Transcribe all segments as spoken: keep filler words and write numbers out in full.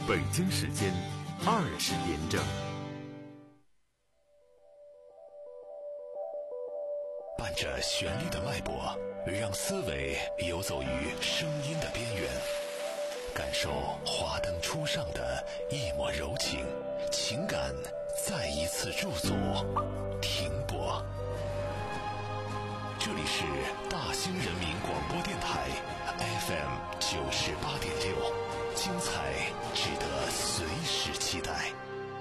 北京时间二十点整。 伴着旋律的脉搏，让思维游走于声音的边缘，感受华灯初上的一抹柔情，情感再一次驻足停泊。这里是大兴人民广播电台 F M 九十八点六，精彩值得随时期待。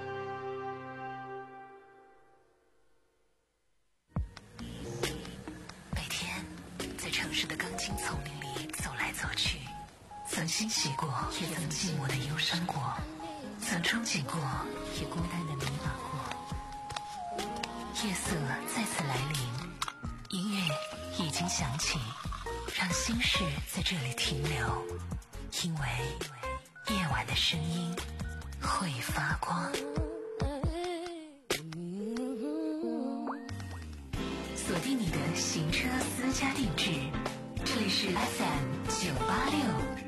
每天在城市的钢筋丛林里走来走去，曾欣喜过，也曾寂寞的忧伤过，曾憧憬过，也孤单的迷茫过。夜色再次来临，音乐已经响起，让心事在这里停留，因为夜晚的声音会发光。锁定你的行车私家定制，这里是 F M 九八六。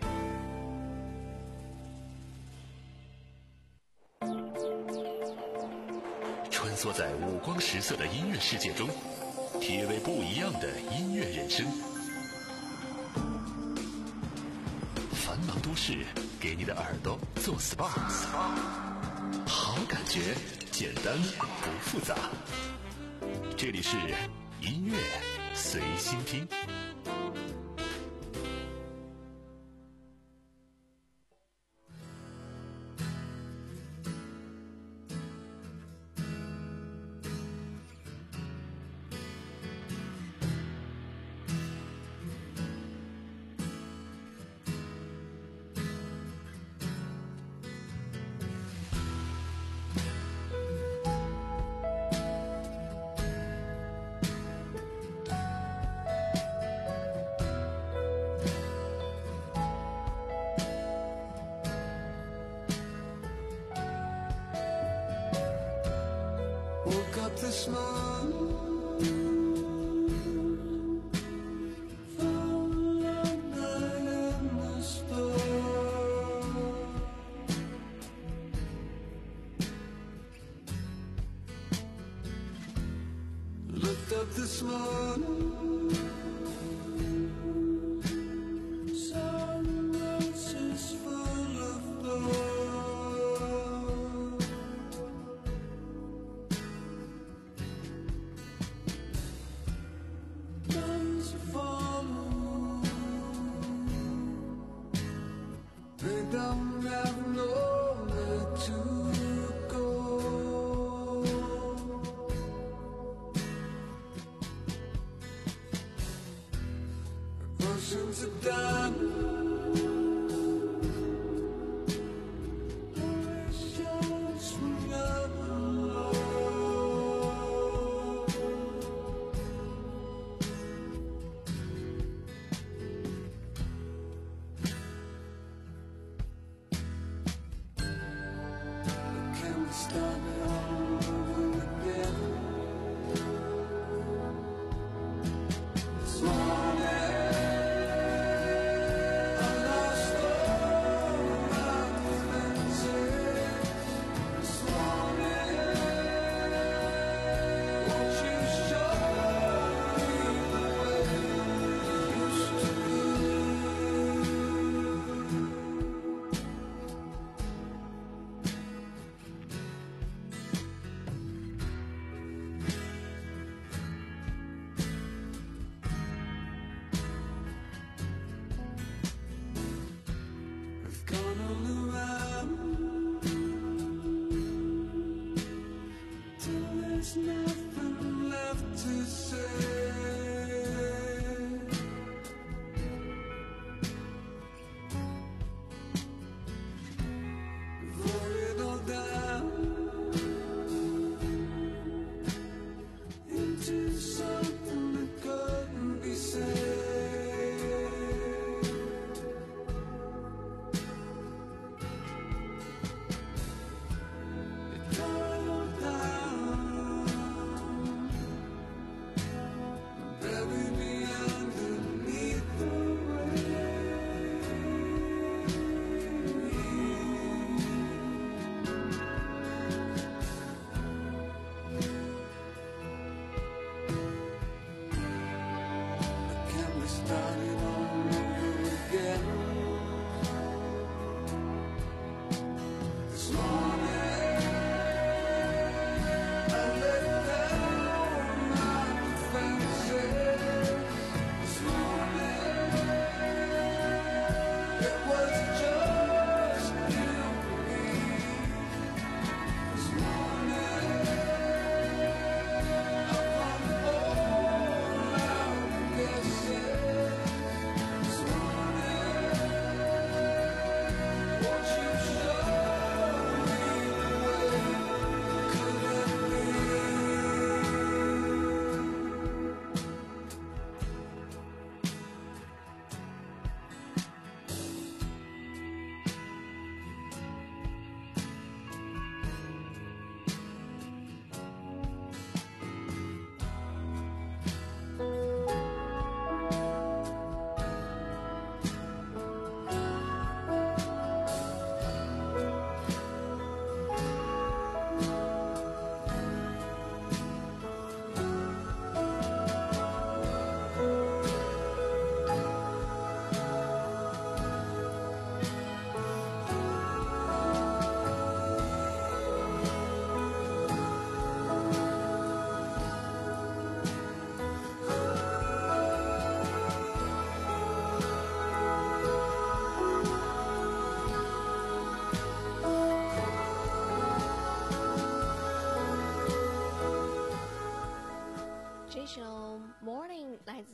穿梭在五光十色的音乐世界中，体味不一样的音乐人生。繁忙都市给你的耳朵做 S P A， 好感觉简单不复杂。这里是音乐随心听。 This morning, found a long night in the store. Looked up this morning, saw the roses full of blood. Don't have nowhere to go. Oceans of diamonds, always shines from your start it all over again. This morning I lost all my defenses. This morning won't you show me the way you used to be? Gone all around till there's nothing left to say. Wrote it all down into something that couldn't be said.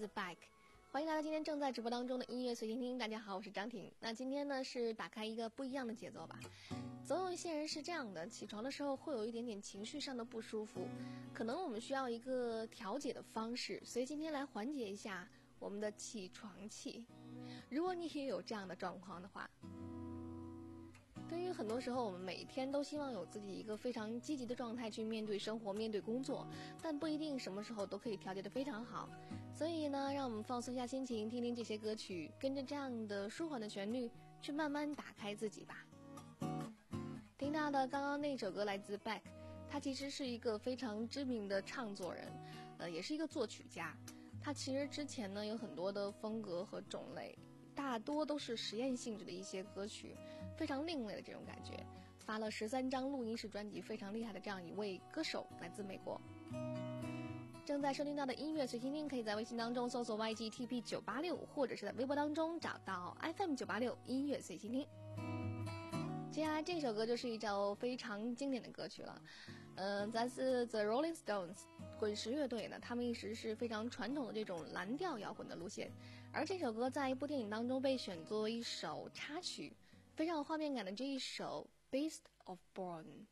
自 Bike， 欢迎来到今天正在直播当中的音乐随心听。大家好，我是张婷。那今天呢是打开一个不一样的节奏吧。总有一些人是这样的，起床的时候会有一点点情绪上的不舒服，可能我们需要一个调节的方式，所以今天来缓解一下我们的起床气。如果你也有这样的状况的话，对于很多时候我们每天都希望有自己一个非常积极的状态去面对生活面对工作，但不一定什么时候都可以调节得非常好。所以呢，让我们放松一下心情，听听这些歌曲，跟着这样的舒缓的旋律去慢慢打开自己吧。听到的刚刚那首歌来自 Beck， 他其实是一个非常知名的唱作人，呃，也是一个作曲家。他其实之前呢有很多的风格和种类，大多都是实验性质的一些歌曲，非常另类的这种感觉。发了十三张录音室专辑，非常厉害的这样一位歌手，来自美国。正在收听到的音乐随心听，可以在微信当中搜索 Y G T P 九八六， 或者是在微博当中找到 F M 九八六 音乐随心听。接下来这首歌就是一首非常经典的歌曲了，呃，来自 The Rolling Stones 滚石乐队呢，他们一直是非常传统的这种蓝调摇滚的路线，而这首歌在一部电影当中被选作一首插曲，非常有画面感的这一首 Beast of Born。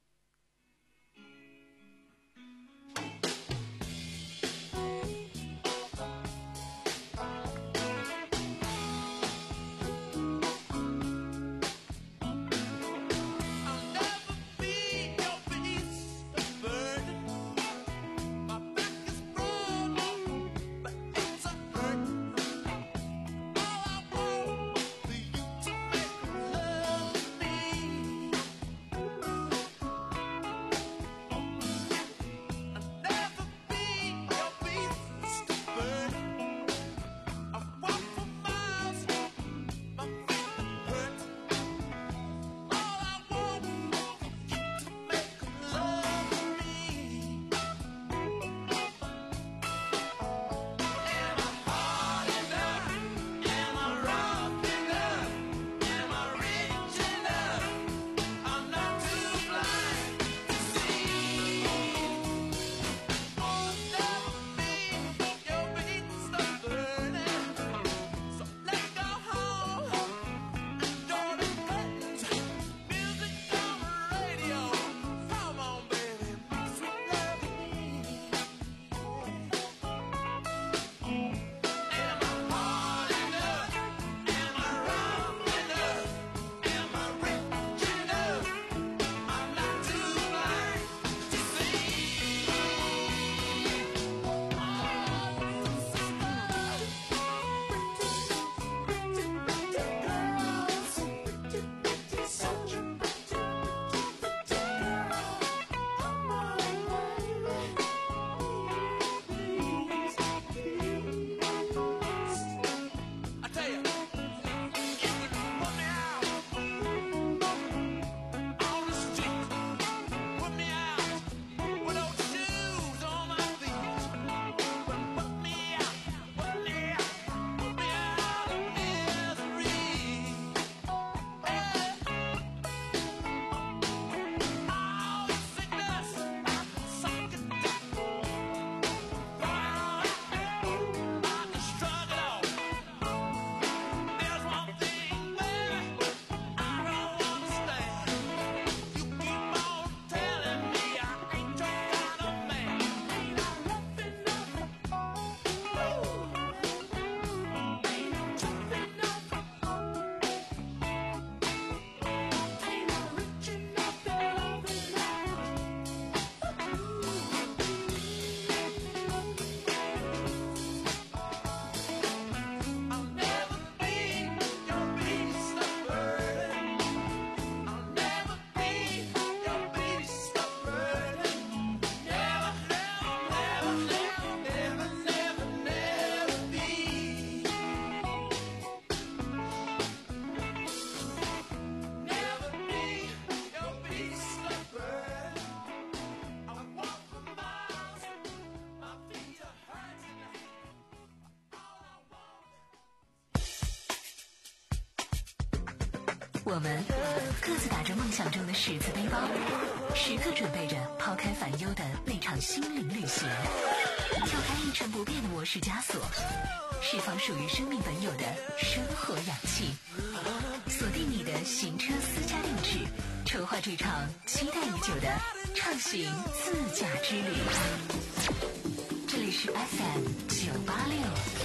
我们各自打着梦想中的十字背包，时刻准备着抛开烦忧的那场心灵旅行，跳开一成不变的模式枷锁，释放属于生命本有的生活氧气。锁定你的行车私家定制，筹划这场期待已久的畅行自驾之旅。这里是 F M 九八六。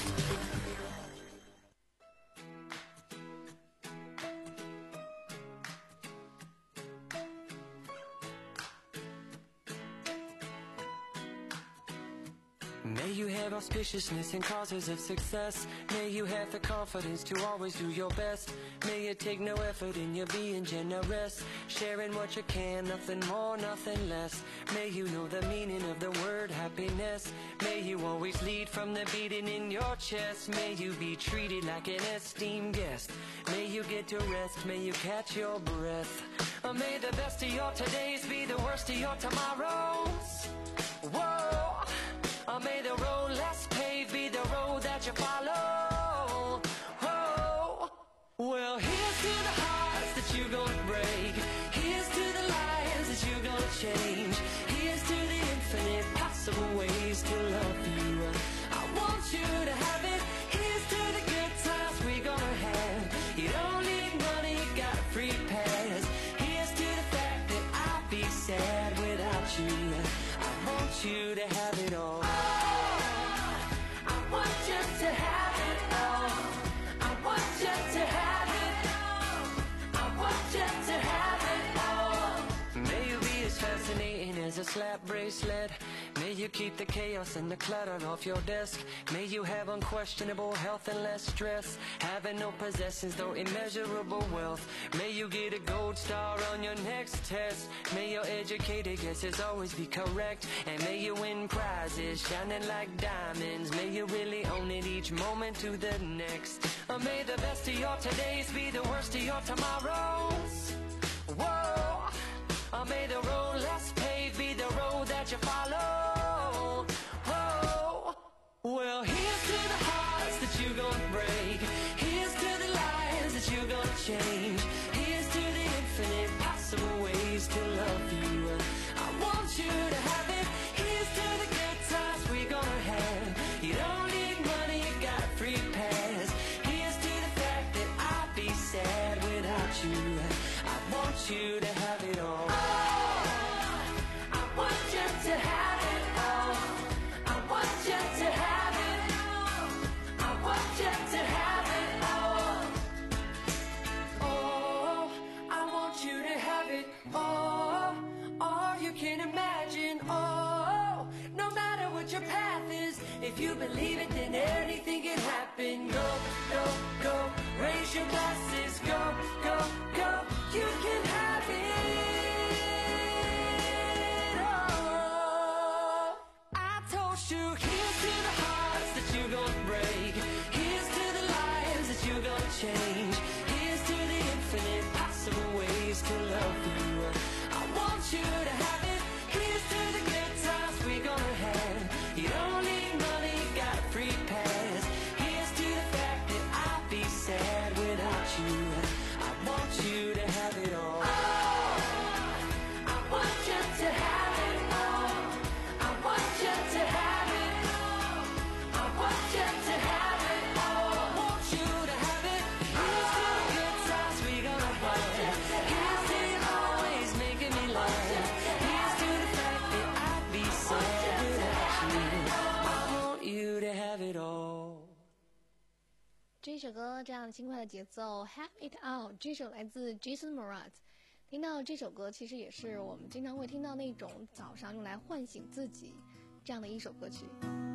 May you have auspiciousness and causes of success. May you have the confidence to always do your best. May you take no effort in your being generous, sharing what you can, nothing more, nothing less. May you know the meaning of the word happiness. May you always lead from the beating in your chest. May you be treated like an esteemed guest. May you get to rest, may you catch your breath. Or may the best of your todays be the worst of your tomorrows. Whoa! Or may the road less paved be the road that you follow. Oh, well, here's to the hearts that you're gonna break. Here's to the lives that you're gonna change. Here's to the infinite possible ways to love you. I want you to have it. Here's to the good times we're gonna have. You don't need money, you got a free pass. Here's to the fact that I'll be sad without you. I want you to have it all. To have it all, I want you to have it all. I want you to have it all. May you be as fascinating as a slap bracelet. May you keep the chaos and the clutter off your desk. May you have unquestionable health and less stress. Having no possessions, though immeasurable wealth. May you get a gold star on your next test. May your educated guesses always be correct. And may you win prizes shining like diamonds. May you really own it each moment to the next. Or may the best of your todays be the worst of your tomorrows. Whoa! Or may the road less paved be the road that you follow. Oh, well, here's to the hearts that you're gonna break. Here's to the lives that you're gonna change. Here's to the infinite possible ways to love you. I want you to have it. Here's to the good times we're gonna have. You don't need money, you got a free pass. Here's to the fact that I'll be sad without you. I want you to have it all. I want you to have it all. I want you to have it all. I want you to have it all. Oh, I want you to have it all. All you can imagine. Oh, no matter what your path is, if you believe it, then anything can happen. Go, go, go. Raise your glasses. Go, go, go. You can have it. Change. Here's to the infinite possible ways to love you. I want you to have it. Here's to the good times we're gonna have. You don't need money, you got a free pass. Here's to the fact that I'll be sad without you. I want you to have it all. I want you to have it all. I want you to have it all. I want you to have it all. I want you to have it. Here's to the good times we're gonna have. Here's to you always making me laugh. Here's to the fact that I'd be sad without you. I want you to have it all. 这首歌这样轻快的节奏 Have It All， 这首来自 Jason Mraz。听到这首歌其实也是我们经常会听到那种早上用来唤醒自己这样的一首歌曲。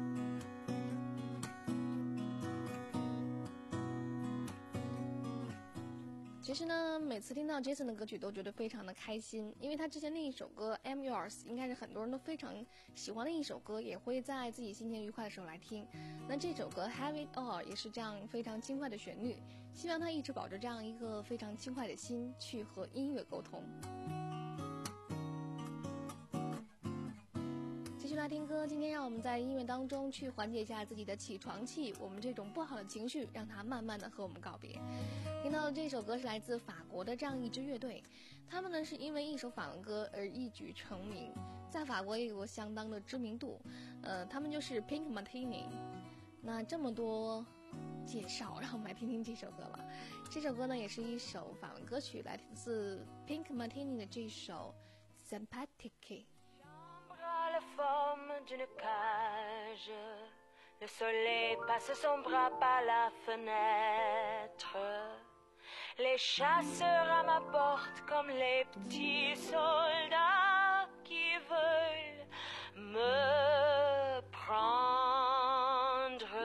其实呢，每次听到 Jason 的歌曲都觉得非常的开心，因为他之前那一首歌 I'm Yours 应该是很多人都非常喜欢的一首歌，也会在自己心情愉快的时候来听。那这首歌 Have It All 也是这样非常轻快的旋律，希望他一直保持这样一个非常轻快的心去和音乐沟通。继续续来听歌。今天让我们在音乐当中去缓解一下自己的起床气，我们这种不好的情绪，让它慢慢的和我们告别。听到的这首歌是来自法国的这样一支乐队，他们呢是因为一首法文歌而一举成名，在法国也有过相当的知名度。呃，他们就是 Pink Martini。那这么多介绍，让我们来听听这首歌吧。这首歌呢也是一首法文歌曲，来自 Pink Martini 的这首 Sympathique。 La forme d'une cage, le soleil passe son bras par la fenêtre. Les chasseurs à ma porte comme les petits soldats qui veulent me prendre.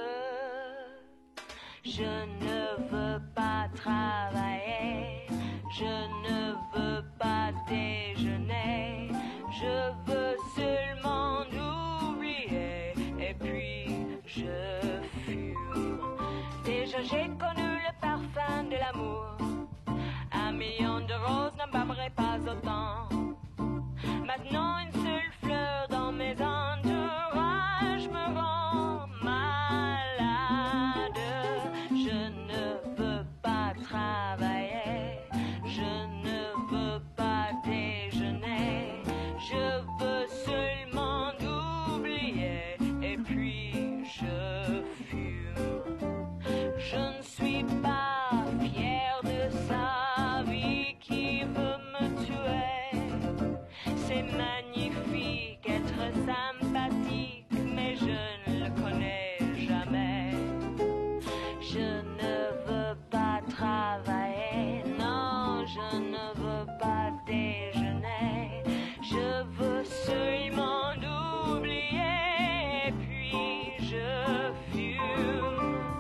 Je ne veux pas travailler, je ne veux pas déjeuner, je veux seulement oublier et puis je fume. Déjà j'ai connu le parfum de l'amour, un million de roses n'en m'aimerait pas autant. Maintenant une seule fleur dans mes entourages me rend malade. Je ne veux pas travailler, je ne veux pas déjeuner, je veux seulement oublier et puis je fume. Je ne suis pas fière de sa vie qui veut me tuer. C'est magnifique être sympathique, mais je ne le connais jamais. Je ne veux pas travailler, non, je ne veux pas déjeuner. Je veux seulement oublier et puis je fume.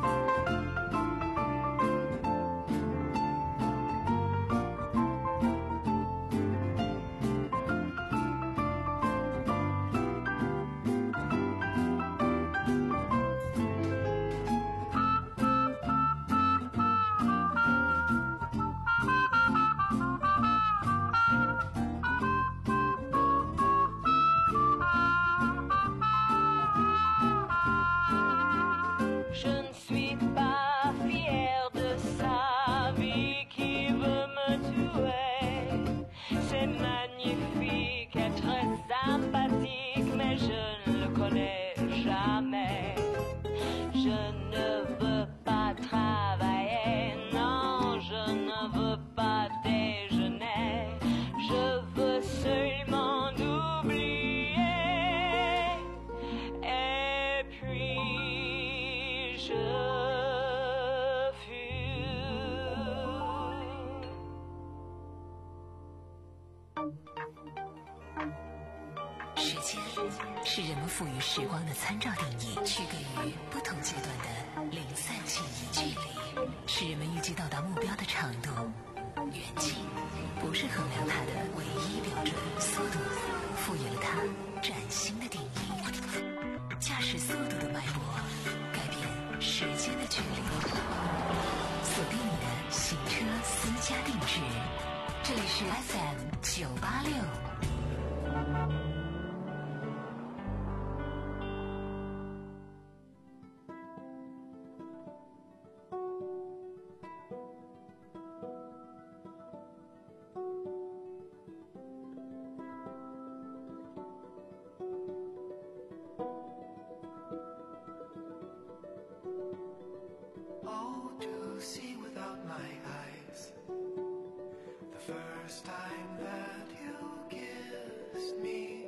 Je ne suis pas fière de sa vie qui veut me tuer. C'est magnifique être sympathique, mais je ne le connais jamais. Je ne veux pas travailler, non, je ne veux pas déjeuner. Je veux seulement oublier et puis je fume. 时间是人们赋予时光的参照定义，区隔于不同阶段的零散记忆距离，是人们预计到达目标的长度。远近不是衡量它的唯一标准，速度赋予了它崭新的定义。驾驶速度的脉搏，改变时间的距离。锁定你的行车私家定制，这里是 F M 九八六。 Oh, to see without my eyes, the first time that you kissed me,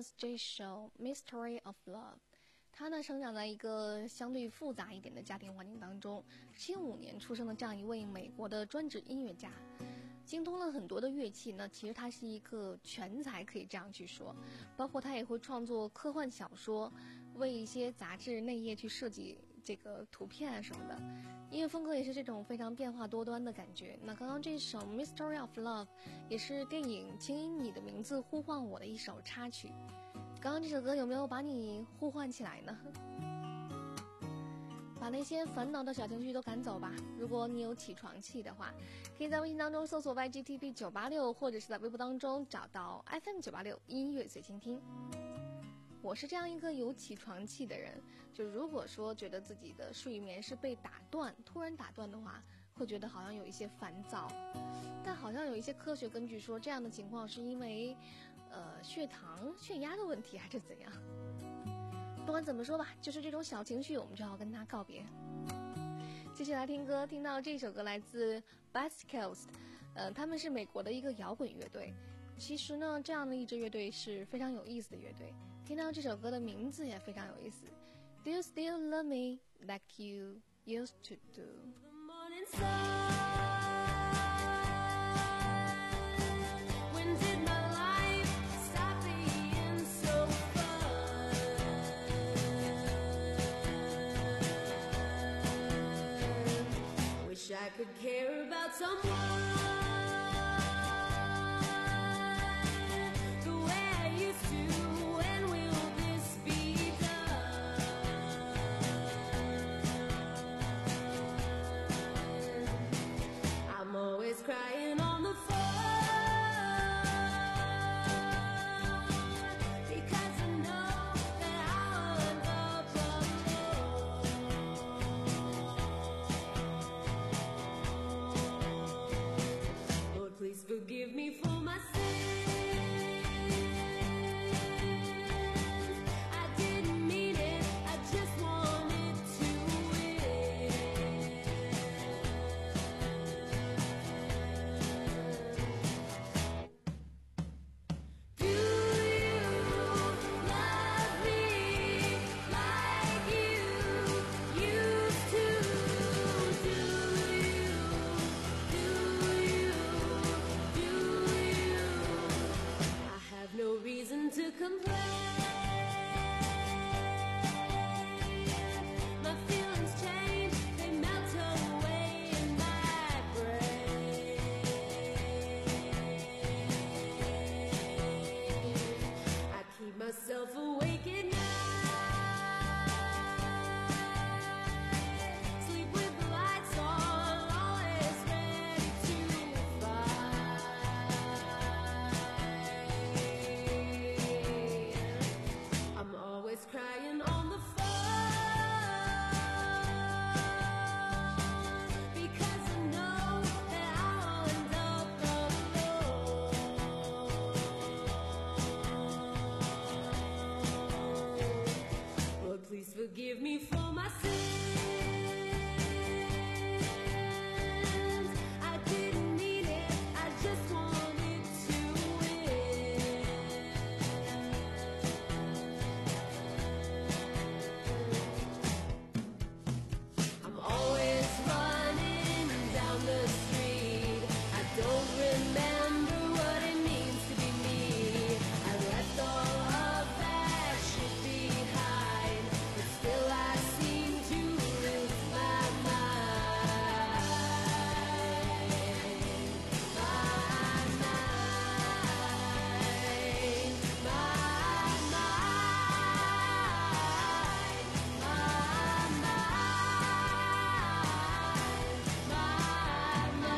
Thomas 这首 Mystery of Love。他呢生长在一个相对复杂一点的家庭环境当中，七五年出生的这样一位美国的专职音乐家，精通了很多的乐器呢。其实他是一个全才，可以这样去说。包括他也会创作科幻小说，为一些杂志内页去设计这个图片啊什么的。音乐风格也是这种非常变化多端的感觉。那刚刚这首 Mystery of Love 也是电影请以你的名字呼唤我的一首插曲。刚刚这首歌有没有把你呼唤起来呢？把那些烦恼的小情绪都赶走吧。如果你有起床气的话，可以在微信当中搜索 Y G T B 九八六， 或者是在微博当中找到 F M 九八六音乐随倾听。我是这样一个有起床气的人，就如果说觉得自己的睡眠是被打断，突然打断的话，会觉得好像有一些烦躁。但好像有一些科学根据说，这样的情况是因为呃血糖血压的问题还是怎样。不管怎么说吧，就是这种小情绪我们就要跟它告别。继续来听歌，听到这首歌来自 West Coast， 呃，他们是美国的一个摇滚乐队。其实呢，这样的一支乐队是非常有意思的乐队。听到这首歌的名字也非常有意思 ，Do you still love me like you used to do？ The morning sun, when did my life stop being so fun? Wish I could care about someone the way I used to. When will this be done? I'm always crying on the phone because I know that I'll end up alone. Lord, please forgive me for my sins. I didn't mean it, I just wanted to win. Do you love me like you used to? Do you, do you, do you? I have no reason to complain. My feelings change, they melt away in my brain. I keep myself awake at night. Sleep with the lights on, always ready to fight. I'm always crying on the phone because I know that I'll end up alone. Lord, please forgive me for my sins. I didn't mean it, I just wanted to win. I'm always running down the street. I don't remember what it means to be me. I left all of that shit behind, but still I seem to lose my mind. My mind, my mind, my mind, my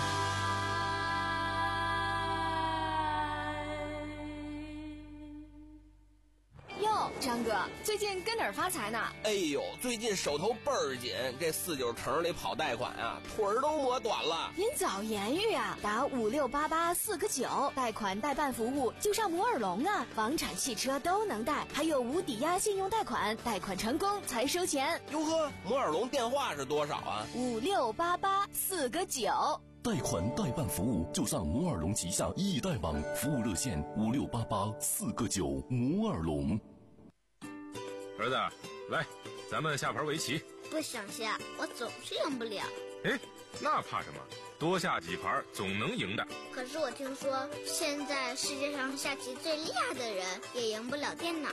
mind. 哟，张哥，最近跟哪儿发财呢？ 哎呦，最近手头倍儿紧，这四九城里跑贷款啊，腿儿都磨短了。 您早言语啊，打五六八八四个九，贷款代办服务就上摩尔龙啊，房产、汽车都能贷，还有无抵押信用贷款，贷款成功才收钱。 哟呵，摩尔龙电话是多少啊？ 五六八八四个九。 贷款代办服务就上摩尔龙旗下易贷网，服务热线五六八八四个九。摩尔龙。 儿子，来，咱们下盘围棋。 不想下，我总是赢不了。 哎，那怕什么？多下几盘总能赢的。 可是我听说，现在世界上下棋最厉害的人也赢不了电脑。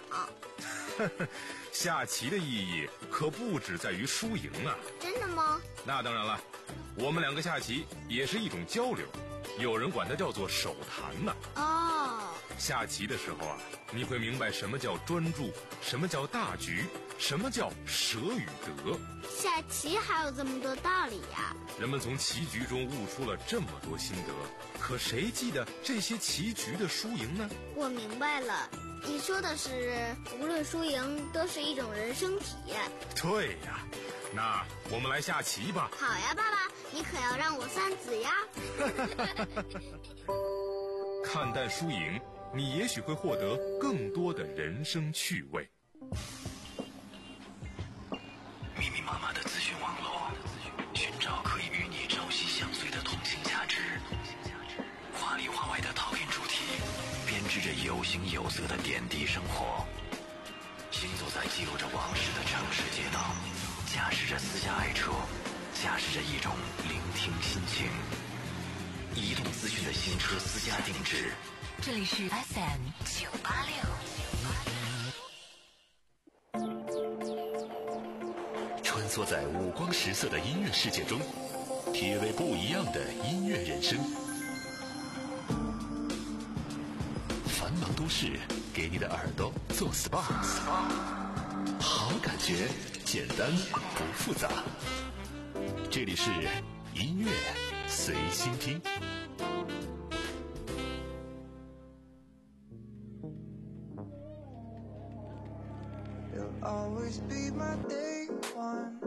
下棋的意义可不只在于输赢啊！ 真的吗？ 那当然了，我们两个下棋也是一种交流，有人管它叫做手谈呢。 哦， 下棋的时候啊，你会明白什么叫专注，什么叫大局，什么叫舍与得。 下棋还有这么多道理呀！ 人们从棋局中悟出了这么多心得，可谁记得这些棋局的输赢呢？ 我明白了，你说的是无论输赢都是一种人生体验。 对呀，那我们来下棋吧。 好呀，爸爸，你可要让我三子呀。 看淡输赢，你也许会获得更多的人生趣味。 密密麻麻的资讯网络，寻找可以与你朝夕相随的同性价值，华里华外的讨厌主题，编织着有形有色的点滴生活。行走在记录着往事的城市街道，驾驶着私家爱车，驾驶着一种聆听心情。移动资讯的新车私家定制， 这里是 F M 九八六。 穿梭在五光十色的音乐世界中，体味不一样的音乐人生。繁忙都市给你的耳朵做 S P A， 好感觉，简单不复杂。这里是音乐随心听。 You'll always be my day one,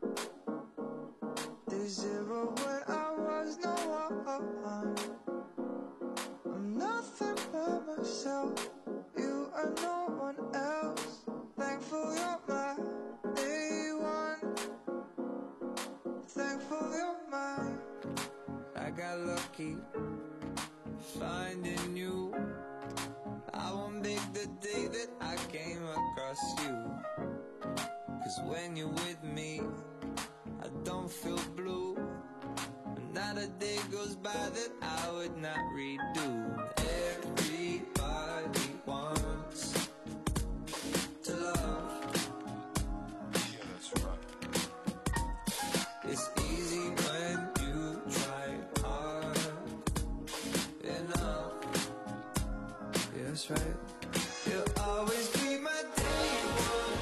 day zero when I was no one. I'm nothing but myself, you are no one else. Thankful you're my day one, thankful you're mine. I got lucky finding you. I won't make the day that I came across you, 'cause when you're with me I don't feel blue. Not a day goes by that I would not redo. Everybody wants to love. Yeah, that's right. It's easy when you try hard enough. Yeah, that's right. You'll always be my day one,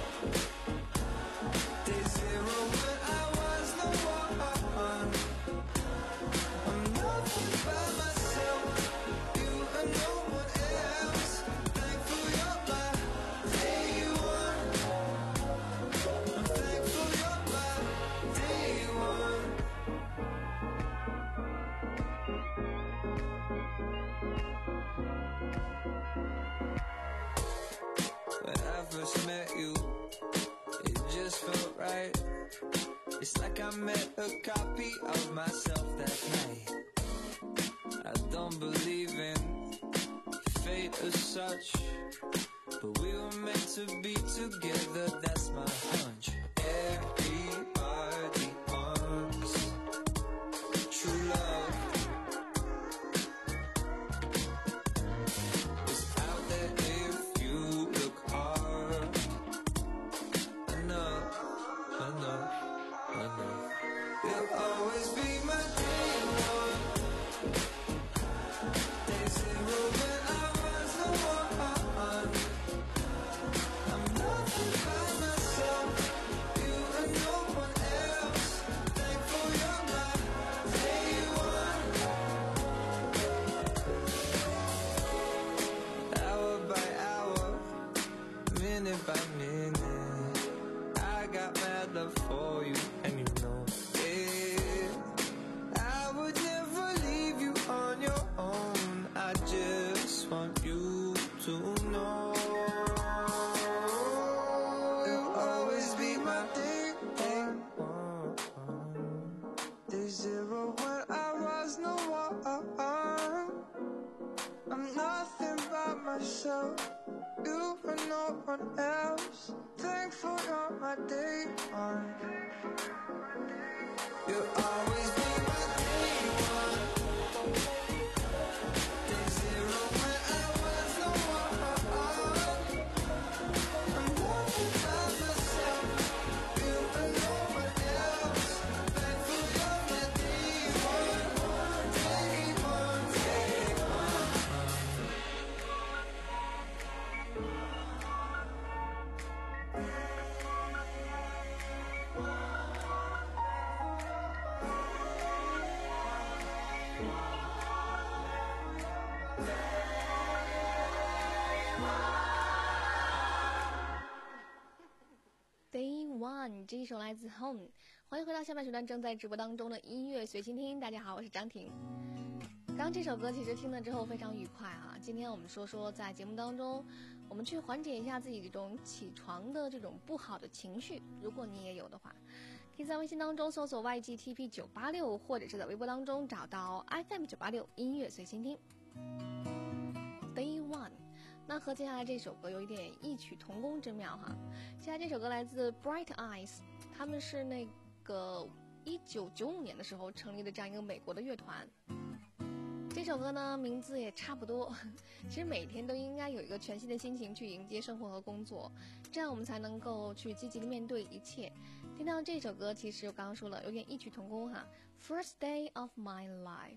day zero when I was no one. I'm nothing by myself, you and no one else. Thankful you're my day one, I'm thankful you're my day one. When I first met you, it just felt right. It's like I met a copy of myself that night. I don't believe in fate as such, but we were meant to be together, that's my hunch. Everybody wants true love. It's out there if you look hard. I know, I know, I know. You'll always be my day one, day zero when I was no one. I'm nothing by myself, you and no one else. Thankful you're my day one. Hour by hour, minute by minute, I got mad love for you, and you know it. I would never leave you on your own, I just want you to know. You'll always be my day one, day zero when I one else. Thankful you're my day one. You'll always be my day one. Day zero when I was the one. I'm walking by myself. You and no one else. Thankful you're my day one. Day one, day one. Day One 这一首来自 Home， 欢迎回到下半时段正在直播当中的音乐随心听。大家好，我是张婷。刚这首歌其实听了之后非常愉快啊。今天我们说说在节目当中，我们去缓解一下自己这种起床的这种不好的情绪。如果你也有的话，可以在微信当中搜索 Y G T P 九八六， 或者是在微博当中找到 F M 九八六音乐随心听。Day One。那和接下来这首歌有一点异曲同工之妙哈。接下来这首歌来自 Bright Eyes， 他们是那个一九九五年的时候成立的这样一个美国的乐团。这首歌呢名字也差不多，其实每天都应该有一个全新的心情去迎接生活和工作，这样我们才能够去积极的面对一切。听到这首歌，其实我刚刚说了有点异曲同工哈。 First day of my life。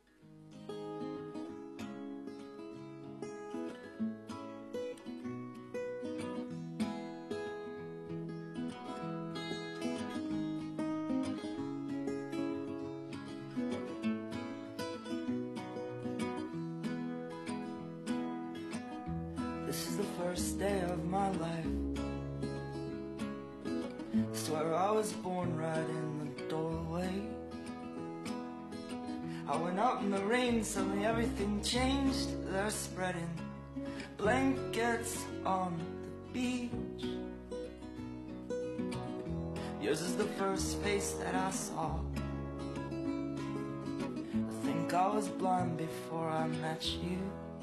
This is the first day of my life. Swear I was born right in the doorway. I went out in the rain, suddenly everything changed. They're spreading blankets on the beach. Yours is the first face that I saw. I think I was blind before I met you.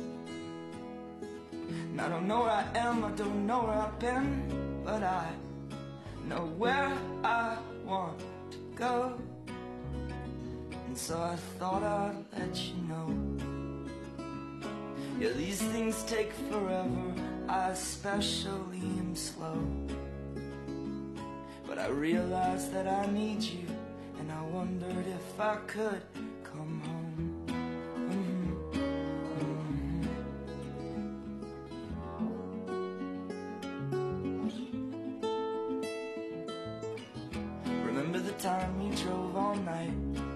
And I don't know where I am, I don't know where I've been, but I know where I want to go. And so I thought I'd let you know. Yeah, these things take forever, I especially am slow. But I realized that I need you, and I wondered if I could come home. Time you drove all night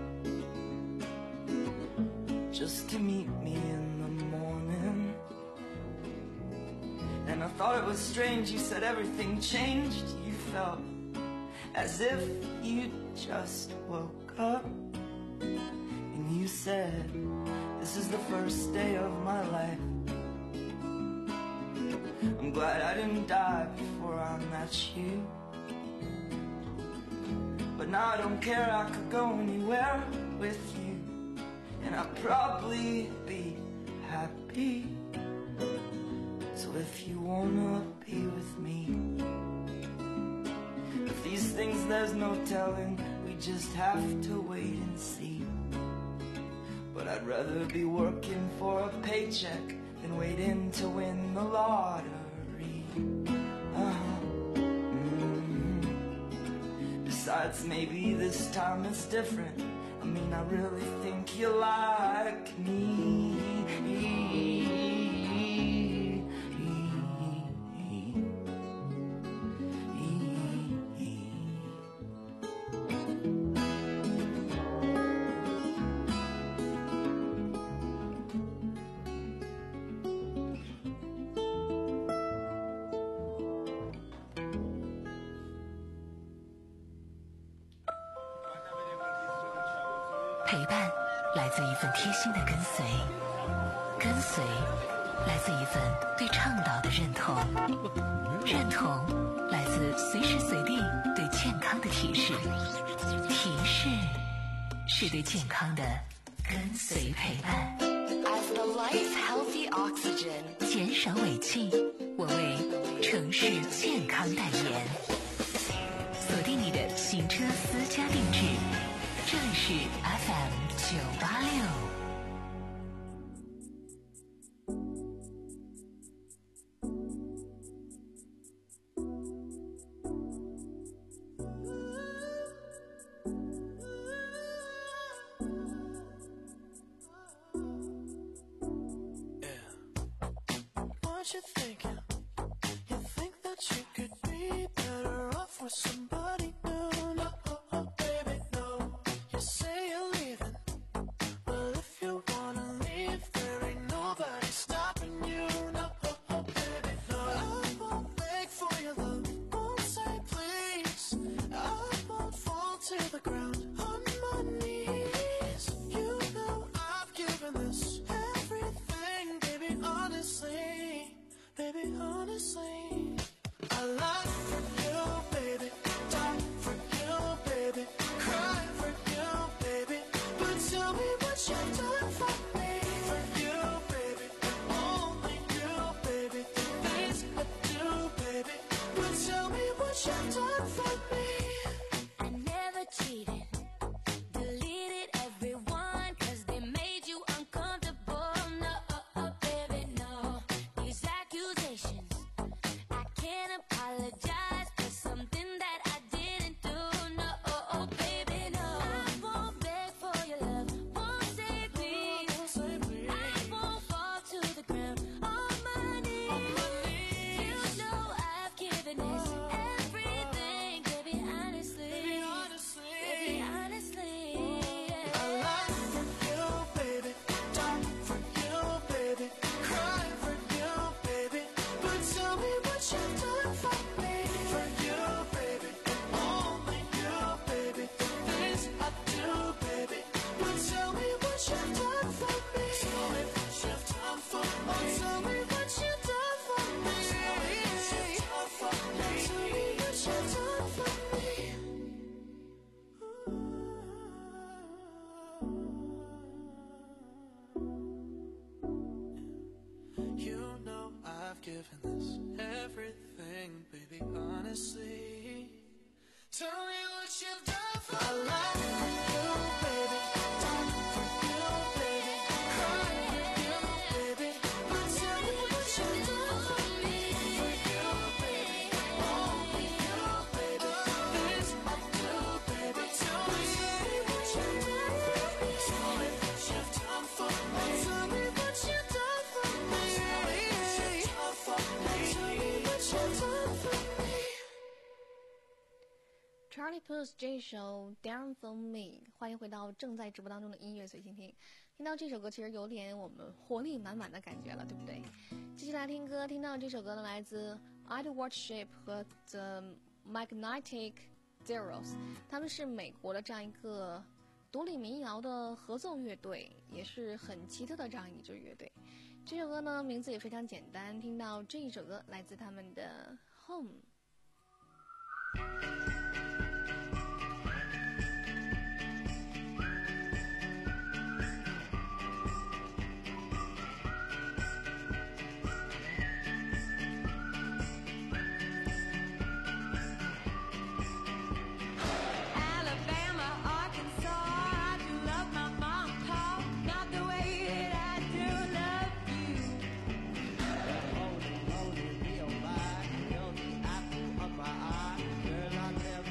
just to meet me in the morning. And I thought it was strange, you said everything changed. You felt as if you just woke up. And you said, this is the first day of my life. I'm glad I didn't die before I met you. But now I don't care, I could go anywhere with you, and I'd probably be happy. So if you wanna be with me, if these things there's no telling, we just have to wait and see. But I'd rather be working for a paycheck than waiting to win the lottery. uh-huh. Besides, maybe this time it's different. I mean, I really think you like me. 陪伴来自一份贴心的跟随，跟随来自一份对倡导的认同，认同来自随时随地对健康的提示，提示是对健康的跟随陪伴。 the life healthy oxygen， 减少尾气，我为城市健康代言。锁定你的行车私家定制，这里是 F M 九八六。 What you thinking? You think that you could be better off with somebody new? No, oh, oh, baby, no. You say you're leaving, well if you wanna leave, there ain't nobody stopping you. No, oh, oh, baby, no. I won't beg for your love, won't say please. I won't fall to the ground on my knees. You know I've given this everything, baby, honestly. Baby, honestly, I lie for you, baby, die for you, baby, cry for you, baby. But tell me what you've done for me, for you, baby, and only you, baby. The things I do, baby. But tell me what you've done for me. I never cheated, deleted everyone 'cause they made you uncomfortable. No, oh, oh, baby, no. These accusations, I can't apologize for something that I didn't do. No, oh, oh, baby, no. I won't beg for your love, won't say please. I won't fall to the ground on my knees. You know I've given this everything, baby, honestly. Baby, honestly, yeah. I lie for you, baby, die for you, baby, cry for you, baby. But tell me what you've done for me, for you, baby, and only you, baby. The things I do, baby. But tell me what you've done for me. Tell me what you've done for me. Tell me what you've done for me. Tell me what you've done for me. Tell me what you've done for me. You know I've given this everything, baby, honestly. Tell me what you've done for me. I lie for you, baby, die for you, baby, cry for you, baby. But tell me what you've done for me, for you, baby, only you, baby. Things I do, baby. Tell me what you've done for me. Tell me what you've done for me. Tell me what you've done for me. Tell me what you've done for me. Tell me what you've done for me. Charlie Puth 这首 Down for Me， 欢迎回到正在直播当中的音乐随心听。听到这首歌，其实有点我们活力满满的感觉了，对不对？继续来听歌，听到这首歌呢，来自 Idlewild Ship 和 The Magnetic Zeros， 他们是美国的这样一个独立民谣的合奏乐队，也是很奇特的这样一支乐队。这首歌呢，名字也非常简单，听到这一首歌来自他们的 Home。 Holding, holding, real life, you're the apple of my eye. Girl, I never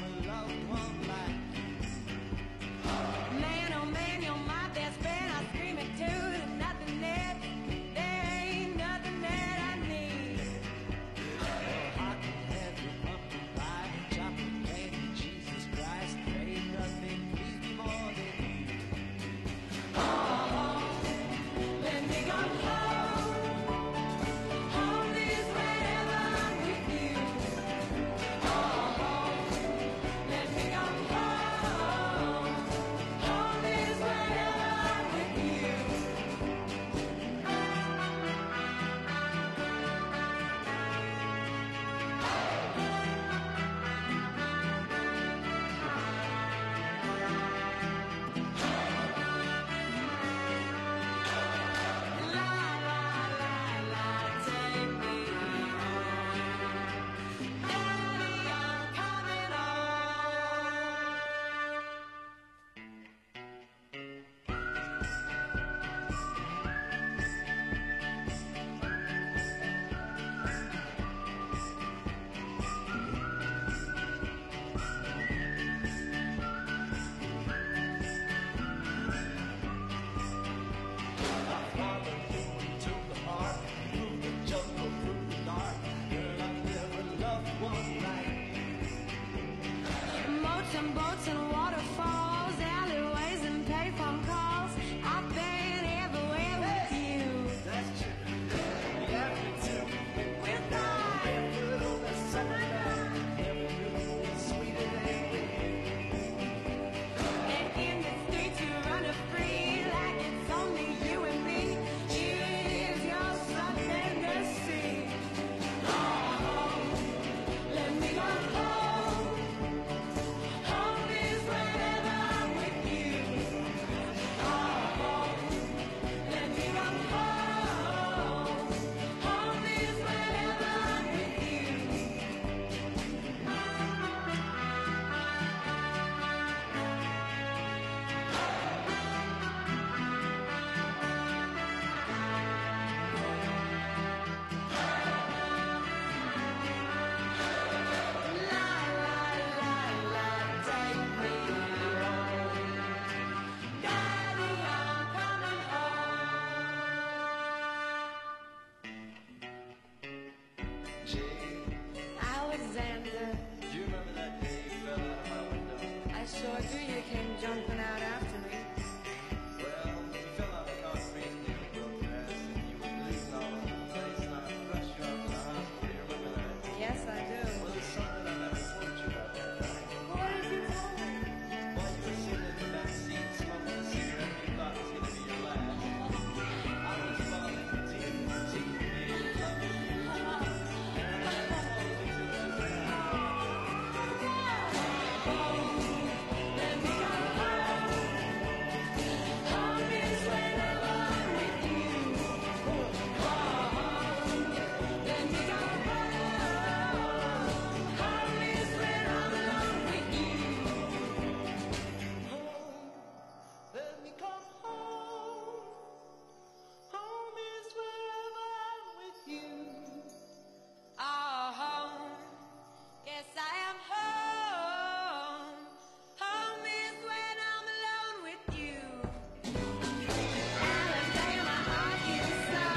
on boats and waterfalls, alleyways and payphone calls. I've been everywhere with you. That's true. Yeah, me too. With I, that's so sweeter than and in the streets you run a free like it's only you and me. Cheers, your sun and the sea. Oh, let me go home. Home is wherever I'm with you. Oh, let me go home. Home is wherever I'm with you. Alexander, Do you remember that day you fell out of my window? I sure do. You came jumping out after me. Well, you fell out of concrete and you broke grass and you were bleeding all over the place and I rushed you out to the hospital. You remember that? Yes, I do. Well, there's something I never told you about that night. What did you tell me? While you were sitting in the back seat smoking a cigarette you thought was going to be your last, I was falling for tears and she made me love you. And I never told you till just now. Let me go home. Home is whenever I'm with you. Oh, let me go home. Home is when I'm alone with you. Let me come home. Home is wherever I'm with you. Oh, home. Yes, I am home. Home is when I'm alone with you. Alabama, Arkansas.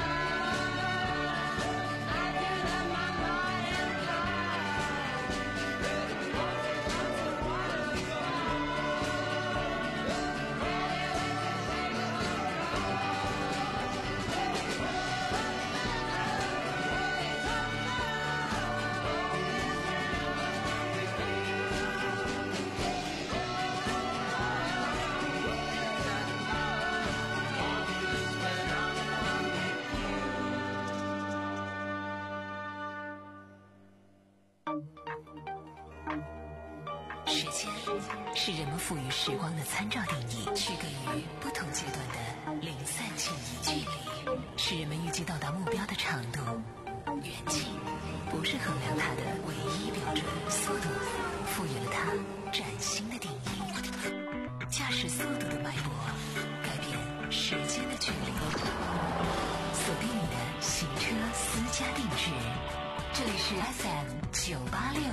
I do love my mom and pop. 时间是人们赋予时光的参照定义，区隔于不同阶段的零散记忆距离，是人们预计到达目标的长度。远近不是衡量它的唯一标准，速度赋予了它崭新的定义。驾驶速度的脉搏，改变时间的距离。锁定你的行车私家定制，这里是 F M 九八六。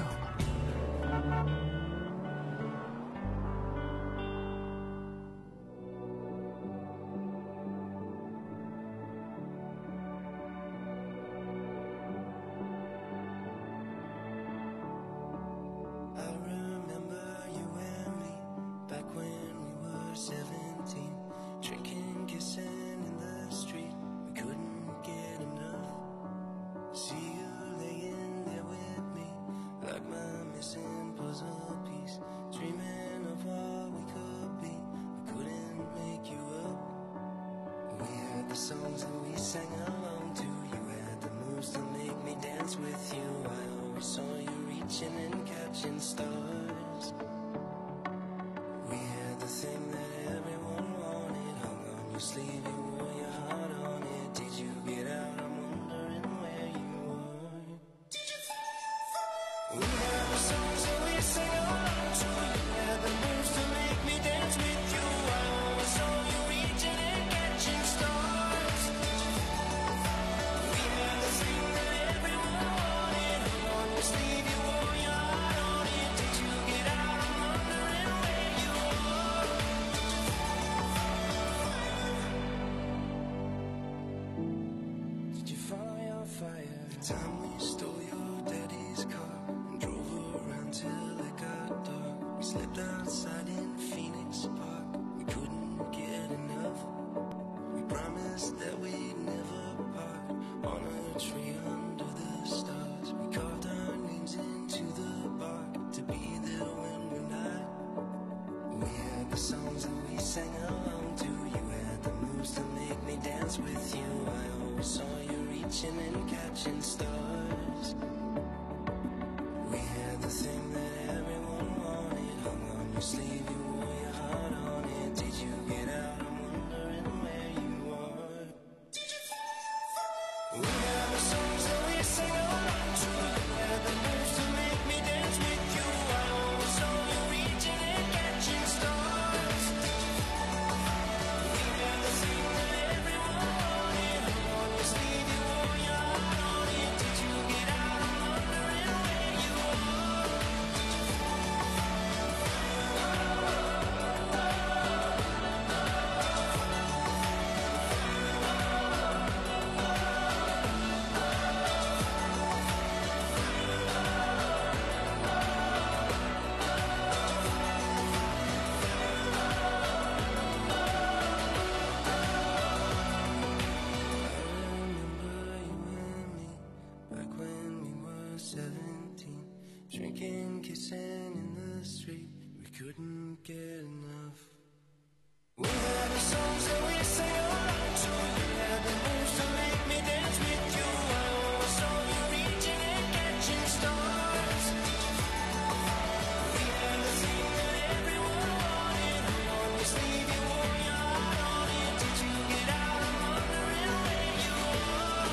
I remember you and me back when we were seventeen, drinking, kissing in the street. We couldn't get enough. See you laying there with me, like my missing puzzle piece, dreaming of what we could be. We couldn't make you up. We had the songs that we sang along to. You had the moves to make me dance with you. I always saw you reaching and catching stars. We had the thing that everyone wanted, hung on your sleeve, you wore your heart on it. Did you get out? I'm wondering where you were. We had the songs that we sang along to. You had the moves to make me dance with you. I always saw you reaching and catching stars. We had the thing that everyone wanted, hung on your sleeve, you wore your heart on it. Did you outside in Phoenix Park. We couldn't get enough. We promised that we'd never part on a tree under the stars. We carved our names into the bark to be there when we're not. We had the songs that we sang along to. You had the moves to make me dance with you. I always saw you reaching and catching stars. We had the thing that everyone wanted, hung on your sleeve, you wore your heart on it. Did you get out? I'm wondering where you are. We had the songs that we sang along to. You had the moves to make me dance with you. I always saw you reaching and catching stars. We had the thing that everyone wanted, hung on your sleeve, you wore your heart on it. Did you get out? I'm wondering where you are. Back when we were seventeen, drinking, kissing in the street, we couldn't get enough. We had the songs that we sang along to. You had the moves to make me dance with you. I always saw you reaching and catching stars. We had the thing that everyone wanted, hung on your sleeve, you wore your heart on it. Did you get out? I'm wondering where you are.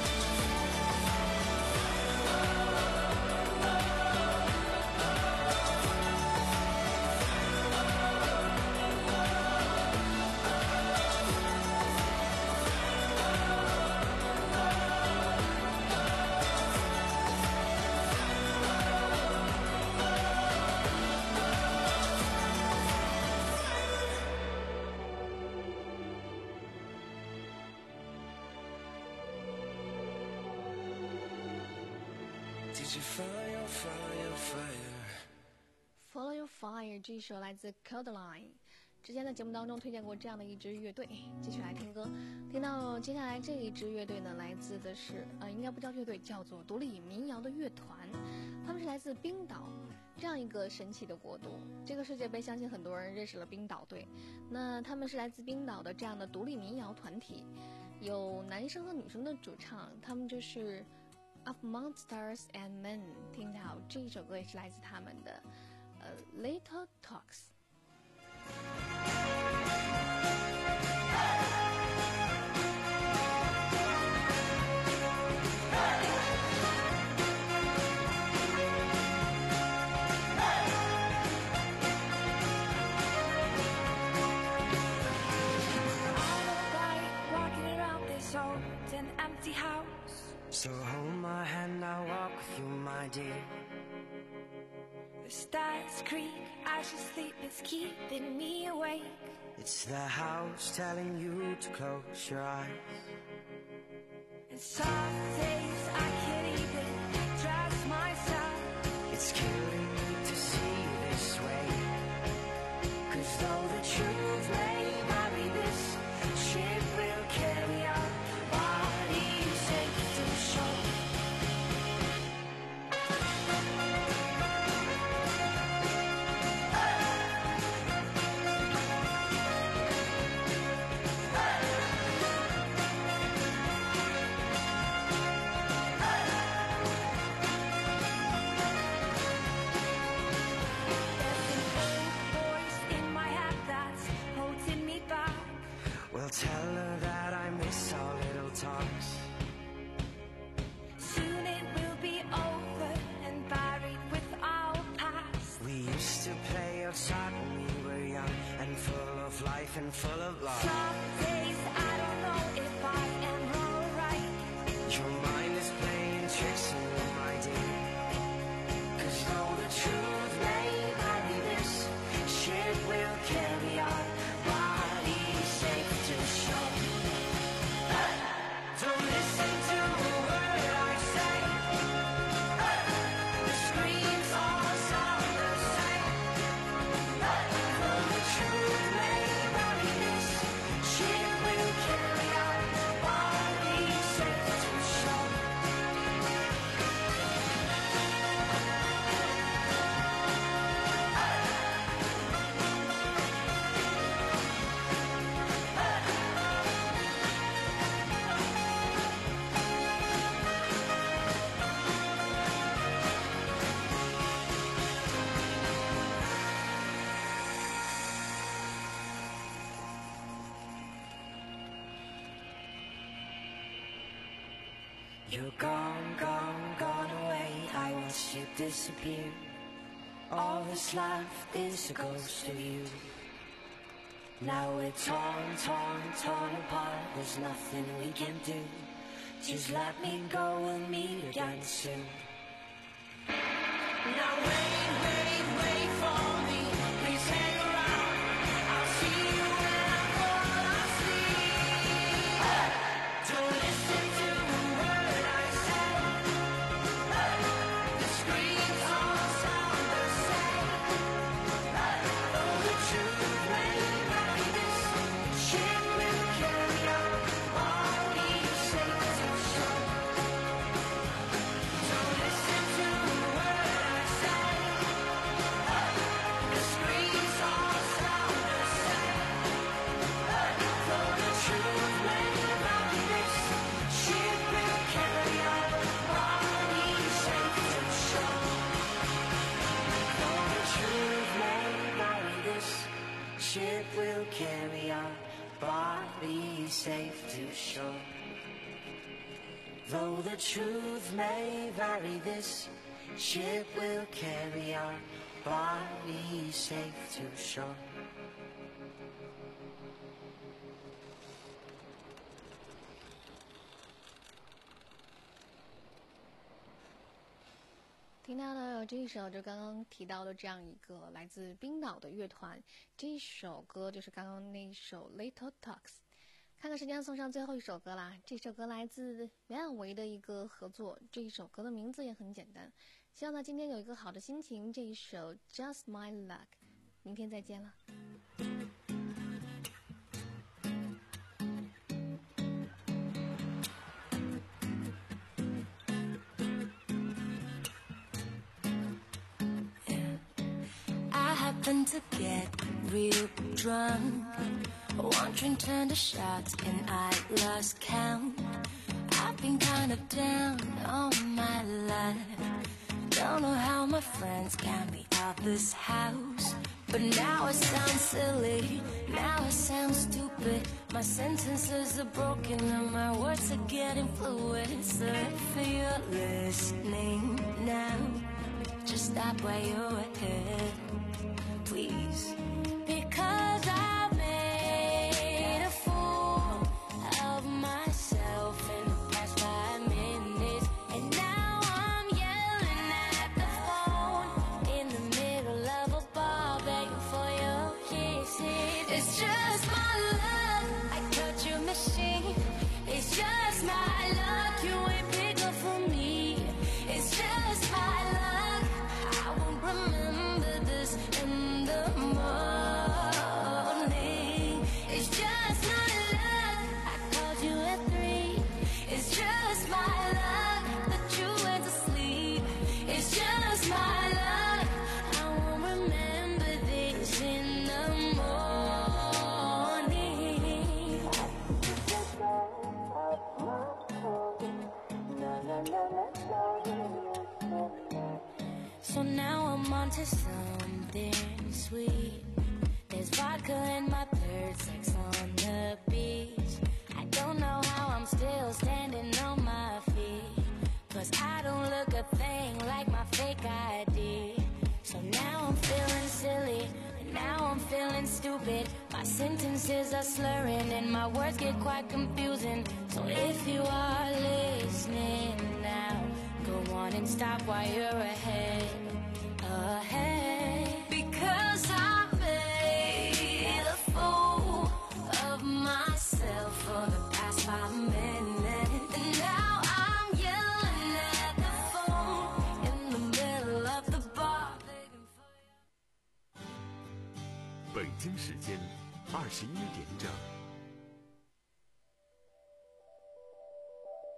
Did you fire, fire, fire? Follow Your Fire 这一首来自 Codeline。之前在节目当中推荐过这样的一支乐队，继续来听歌。听到接下来这一支乐队呢，来自的是呃，应该不叫乐队，叫做独立民谣的乐团。他们是来自冰岛这样一个神奇的国度。这个世界杯，相信很多人认识了冰岛队。那他们是来自冰岛的这样的独立民谣团体，有男生和女生的主唱，他们就是 Of Monsters and Men。听到这一首歌也是来自他们的呃 Little Talks。 So hold my hand, I'll walk with you, my dear. The stars creak, I should sleep, it's keeping me awake. It's the house telling you to close your eyes. And some days I can't even trust myself. It's killing me to see you this way. 'Cause though the truth may vary, this ship will carry our bodies safe to shore. Tell her that I miss our little talks. Soon it will be over and buried with our past. We used to play outside when we were young and full of life and full of love. Some days I don't know if I am alright. Your mind is playing tricks on you, my dear. 'Cause though the truth may vary, this ship will carry our bodies safe to shore. Don't listen to a word I say. The screams all sound the same. You're gone, gone, gone away. I watched you disappear. All that's left is a ghost of you. Now we're torn, torn, torn apart. There's nothing we can do. Just let me go, we'll meet again soon. Now wait, wait, wait for me. Please hang around. I'll see you when I fall asleep. Don't listen to a word I say. The screams all sound the same. Oh, the truth may vary. This ship will carry on. All these saints of shore. Don't listen to a word I say. The screams all sound the same. For the truth may vary. This ship will carry on. All these saints of shore. For the truth may vary. This ship will carry our bodies safe to shore. Though the truth may vary, this ship will carry our bodies safe to shore. 听到的这一首就刚刚提到的这样一个来自冰岛的乐团，这一首歌就是刚刚那一首 Little Talks。看看时间，送上最后一首歌啦。这首歌来自袁娅维的一个合作，这一首歌的名字也很简单。希望呢今天有一个好的心情。这一首 Just My Luck， 明天再见了。 I happened to get real drunk. One drink turned to shots and I lost count. I've been kind of down all my life. Don't know how my friends got me out this house. But now it sounds silly, now it sounds stupid. My sentences are broken and my words are getting fluid. So if you're listening now, just stop while you're ahead, please. Because I made a fool of myself in the past five minutes. And now I'm yelling at the phone in the middle of a bar, begging for your kisses. It's just my luck, I cut your machine. It's just my luck, you ain't pick up for me. It's just my luck, I won't remember this in the morning. It's just my luck, I called you at three. It's just my luck that you went to sleep. It's just my luck, I won't remember this in the morning. So now I'm on to something sweet. There's vodka in my third sex on the beach. I don't know how I'm still standing on my feet, 'cause I don't look a thing like my fake I D. So now I'm feeling silly, and now I'm feeling stupid. My sentences are slurring and my words get quite confusing. So if you are listening now, go on and stop while you're ahead, ahead. Because I made a fool of myself for the past five minutes. And now I'm yelling at the phone in the middle of the bar, begging for 北京时间二十一点整。